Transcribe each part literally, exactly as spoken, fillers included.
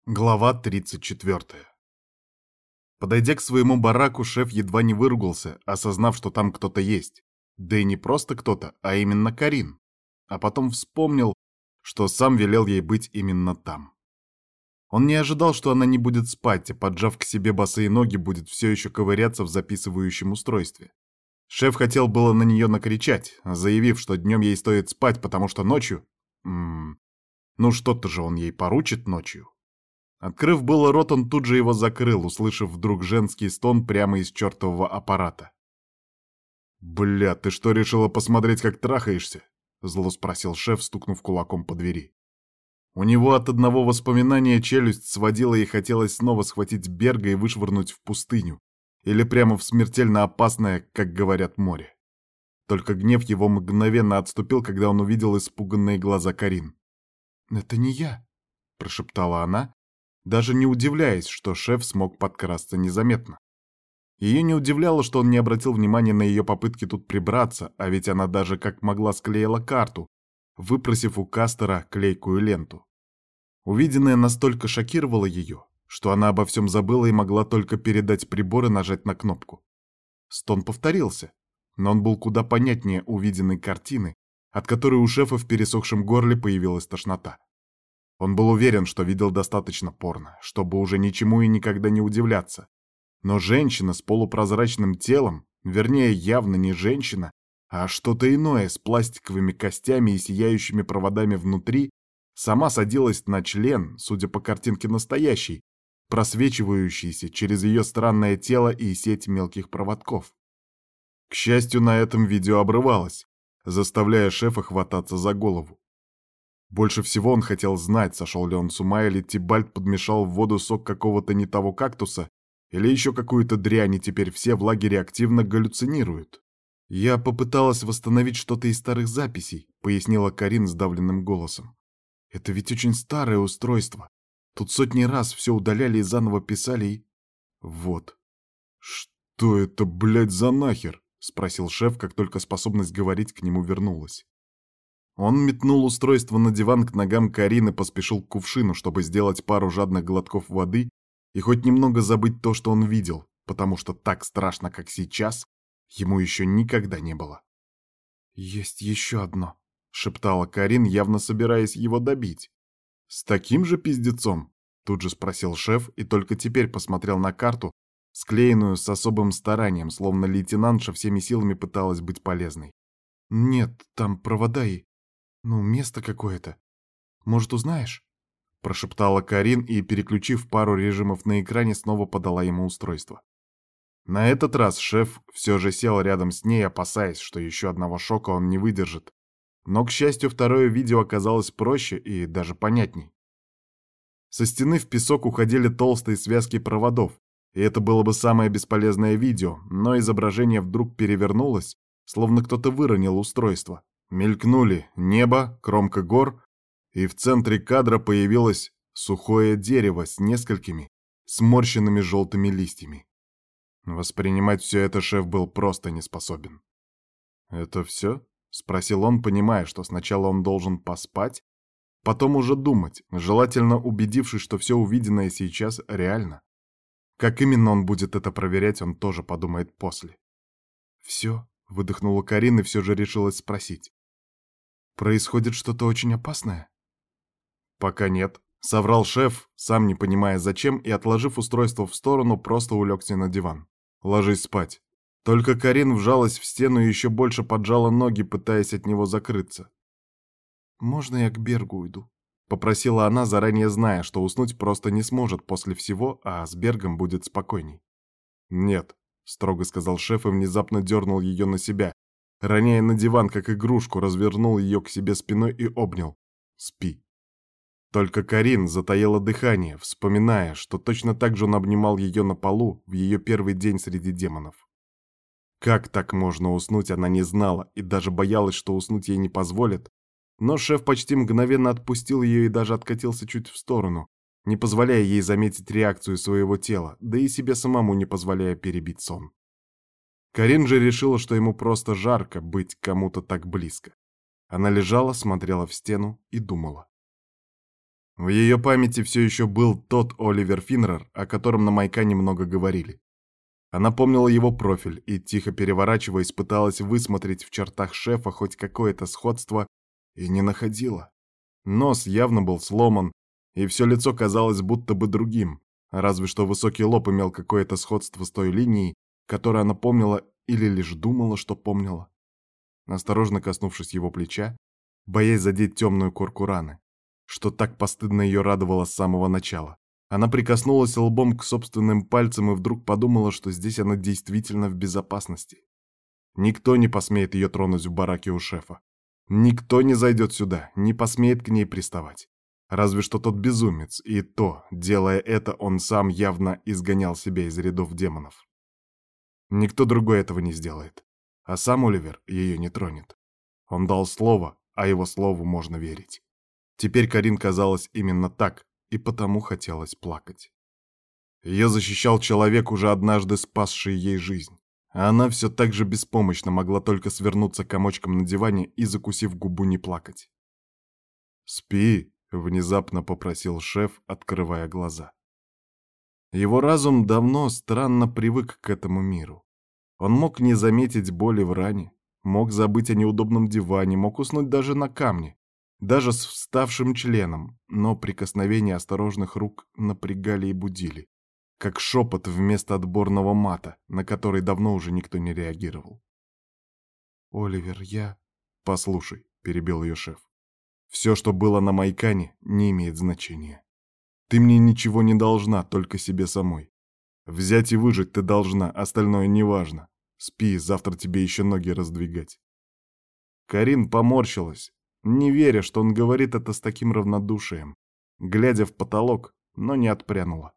Глава тридцать четвёртая. Подойдя к своему бараку, шеф едва не выругался, осознав, что там кто-то есть. Да и не просто кто-то, а именно Карин. А потом вспомнил, что сам велел ей быть именно там. Он не ожидал, что она не будет спать, а поджав к себе босые ноги, будет все еще ковыряться в записывающем устройстве. Шеф хотел было на нее накричать, заявив, что днем ей стоит спать, потому что ночью... М -м, ну что-то же он ей поручит ночью. Открыв было рот, он тут же его закрыл, услышав вдруг женский стон прямо из чертового аппарата. «Бля, ты что, решила посмотреть, как трахаешься?» — зло спросил шеф, стукнув кулаком по двери. У него от одного воспоминания челюсть сводила и хотелось снова схватить Берга и вышвырнуть в пустыню. Или прямо в смертельно опасное, как говорят, море. Только гнев его мгновенно отступил, когда он увидел испуганные глаза Карин. «Это не я», — прошептала она, даже не удивляясь, что шеф смог подкрасться незаметно. Ее не удивляло, что он не обратил внимания на ее попытки тут прибраться, а ведь она даже как могла склеила карту, выпросив у Кастера клейкую ленту. Увиденное настолько шокировало ее, что она обо всем забыла и могла только передать прибор и нажать на кнопку. Стон повторился, но он был куда понятнее увиденной картины, от которой у шефа в пересохшем горле появилась тошнота. Он был уверен, что видел достаточно порно, чтобы уже ничему и никогда не удивляться. Но женщина с полупрозрачным телом, вернее, явно не женщина, а что-то иное с пластиковыми костями и сияющими проводами внутри, сама садилась на член, судя по картинке настоящий, просвечивающийся через ее странное тело и сеть мелких проводков. К счастью, на этом видео обрывалось, заставляя шефа хвататься за голову. Больше всего он хотел знать, сошел ли он с ума, или Тибальт подмешал в воду сок какого-то не того кактуса, или еще какую-то дрянь, и теперь все в лагере активно галлюцинируют. «Я попыталась восстановить что-то из старых записей», — пояснила Карин сдавленным голосом. «Это ведь очень старое устройство. Тут сотни раз все удаляли и заново писали, и...» «Вот». «Что это, блядь, за нахер?» — спросил шеф, как только способность говорить к нему вернулась. Он метнул устройство на диван к ногам Карин и поспешил к кувшину, чтобы сделать пару жадных глотков воды и хоть немного забыть то, что он видел, потому что так страшно, как сейчас, ему еще никогда не было. «Есть еще одно», — шептала Карин, явно собираясь его добить. «С таким же пиздецом?» — тут же спросил шеф и только теперь посмотрел на карту, склеенную с особым старанием, словно лейтенантша всеми силами пыталась быть полезной. «Нет, там провода и... ну, место какое-то. Может, узнаешь?» Прошептала Карин и, переключив пару режимов на экране, снова подала ему устройство. На этот раз шеф все же сел рядом с ней, опасаясь, что еще одного шока он не выдержит. Но, к счастью, второе видео оказалось проще и даже понятней. Со стены в песок уходили толстые связки проводов, и это было бы самое бесполезное видео, но изображение вдруг перевернулось, словно кто-то выронил устройство. Мелькнули небо, кромка гор, и в центре кадра появилось сухое дерево с несколькими сморщенными желтыми листьями. Воспринимать все это шеф был просто не способен. «Это все?» — спросил он, понимая, что сначала он должен поспать, потом уже думать, желательно убедившись, что все увиденное сейчас реально. Как именно он будет это проверять, он тоже подумает после. «Все?» — выдохнула Карин и все же решилась спросить. «Происходит что-то очень опасное?» «Пока нет», — соврал шеф, сам не понимая зачем, и, отложив устройство в сторону, просто улегся на диван. «Ложись спать». Только Карин вжалась в стену и еще больше поджала ноги, пытаясь от него закрыться. «Можно я к Бергу уйду?» — попросила она, заранее зная, что уснуть просто не сможет после всего, а с Бергом будет спокойней. «Нет», — строго сказал шеф и внезапно дернул ее на себя, роняя на диван, как игрушку, развернул ее к себе спиной и обнял. «Спи». Только Карин затаила дыхание, вспоминая, что точно так же он обнимал ее на полу в ее первый день среди демонов. Как так можно уснуть, она не знала и даже боялась, что уснуть ей не позволят, но шеф почти мгновенно отпустил ее и даже откатился чуть в сторону, не позволяя ей заметить реакцию своего тела, да и себе самому не позволяя перебить сон. Карин же решила, что ему просто жарко быть кому-то так близко. Она лежала, смотрела в стену и думала. В ее памяти все еще был тот Оливер Финнер, о котором на Майкане много говорили. Она помнила его профиль и, тихо переворачиваясь, пыталась высмотреть в чертах шефа хоть какое-то сходство и не находила. Нос явно был сломан, и все лицо казалось будто бы другим, разве что высокий лоб имел какое-то сходство с той линией, которую она помнила или лишь думала, что помнила. Осторожно коснувшись его плеча, боясь задеть темную корку раны, что так постыдно ее радовало с самого начала, она прикоснулась лбом к собственным пальцам и вдруг подумала, что здесь она действительно в безопасности. Никто не посмеет ее тронуть в бараке у шефа. Никто не зайдет сюда, не посмеет к ней приставать. Разве что тот безумец, и то, делая это, он сам явно изгонял себя из рядов демонов. Никто другой этого не сделает, а сам Оливер ее не тронет. Он дал слово, а его слову можно верить. Теперь Карин казалась именно так, и потому хотелось плакать. Ее защищал человек, уже однажды спасший ей жизнь. А она все так же беспомощно могла только свернуться комочком на диване и, закусив губу, не плакать. «Спи», — внезапно попросил шеф, открывая глаза. Его разум давно странно привык к этому миру. Он мог не заметить боли в ране, мог забыть о неудобном диване, мог уснуть даже на камне, даже с вставшим членом, но прикосновения осторожных рук напрягали и будили, как шепот вместо отборного мата, на который давно уже никто не реагировал. «Оливер, я...» «Послушай», — перебил ее шеф, — «все, что было на Майкане, не имеет значения. Ты мне ничего не должна, только себе самой. Взять и выжить ты должна, остальное неважно. Спи, завтра тебе еще ноги раздвигать». Карин поморщилась, не веря, что он говорит это с таким равнодушием, глядя в потолок, но не отпрянула.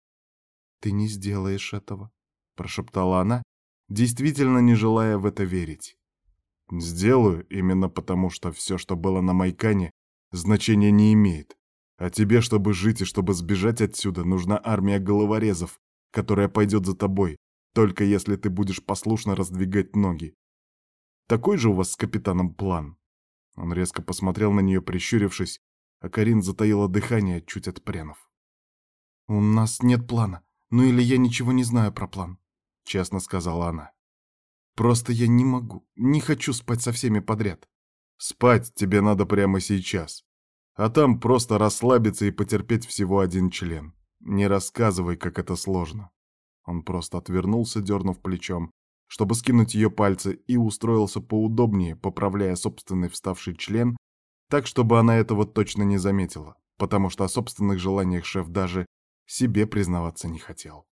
«Ты не сделаешь этого», — прошептала она, действительно не желая в это верить. «Сделаю именно потому, что все, что было на Майкане, значения не имеет. А тебе, чтобы жить и чтобы сбежать отсюда, нужна армия головорезов, которая пойдет за тобой, только если ты будешь послушно раздвигать ноги. Такой же у вас с капитаном план?» Он резко посмотрел на нее, прищурившись, а Карин затаила дыхание, чуть отпрянув. «У нас нет плана. Ну или я ничего не знаю про план», — честно сказала она. «Просто я не могу, не хочу спать со всеми подряд». «Спать тебе надо прямо сейчас. А там просто расслабиться и потерпеть всего один член. Не рассказывай, как это сложно». Он просто отвернулся, дернув плечом, чтобы скинуть ее пальцы, и устроился поудобнее, поправляя собственный вставший член, так, чтобы она этого точно не заметила, потому что о собственных желаниях шеф даже себе признаваться не хотел.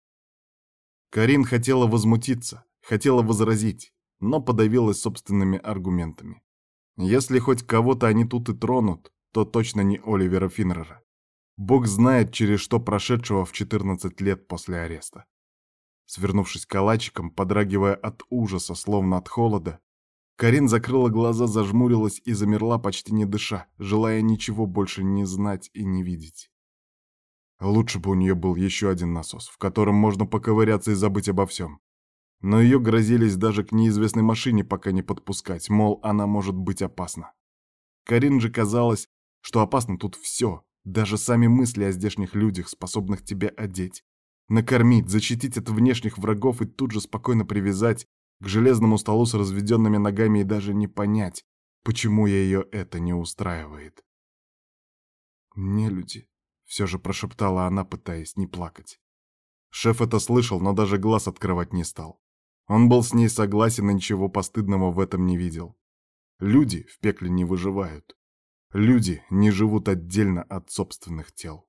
Карин хотела возмутиться, хотела возразить, но подавилась собственными аргументами. Если хоть кого-то они тут и тронут, то точно не Оливера Финнера. Бог знает, через что прошедшего в четырнадцать лет после ареста. Свернувшись калачиком, подрагивая от ужаса, словно от холода, Карин закрыла глаза, зажмурилась и замерла, почти не дыша, желая ничего больше не знать и не видеть. Лучше бы у нее был еще один насос, в котором можно поковыряться и забыть обо всем. Но ее грозились даже к неизвестной машине пока не подпускать, мол, она может быть опасна. Карин же казалось, что опасно тут все, даже сами мысли о здешних людях, способных тебя одеть, накормить, защитить от внешних врагов и тут же спокойно привязать к железному столу с разведенными ногами и даже не понять, почему ее это не устраивает. «Нелюди», — все же прошептала она, пытаясь не плакать. Шеф это слышал, но даже глаз открывать не стал. Он был с ней согласен и ничего постыдного в этом не видел. Люди в пекле не выживают. Люди не живут отдельно от собственных тел.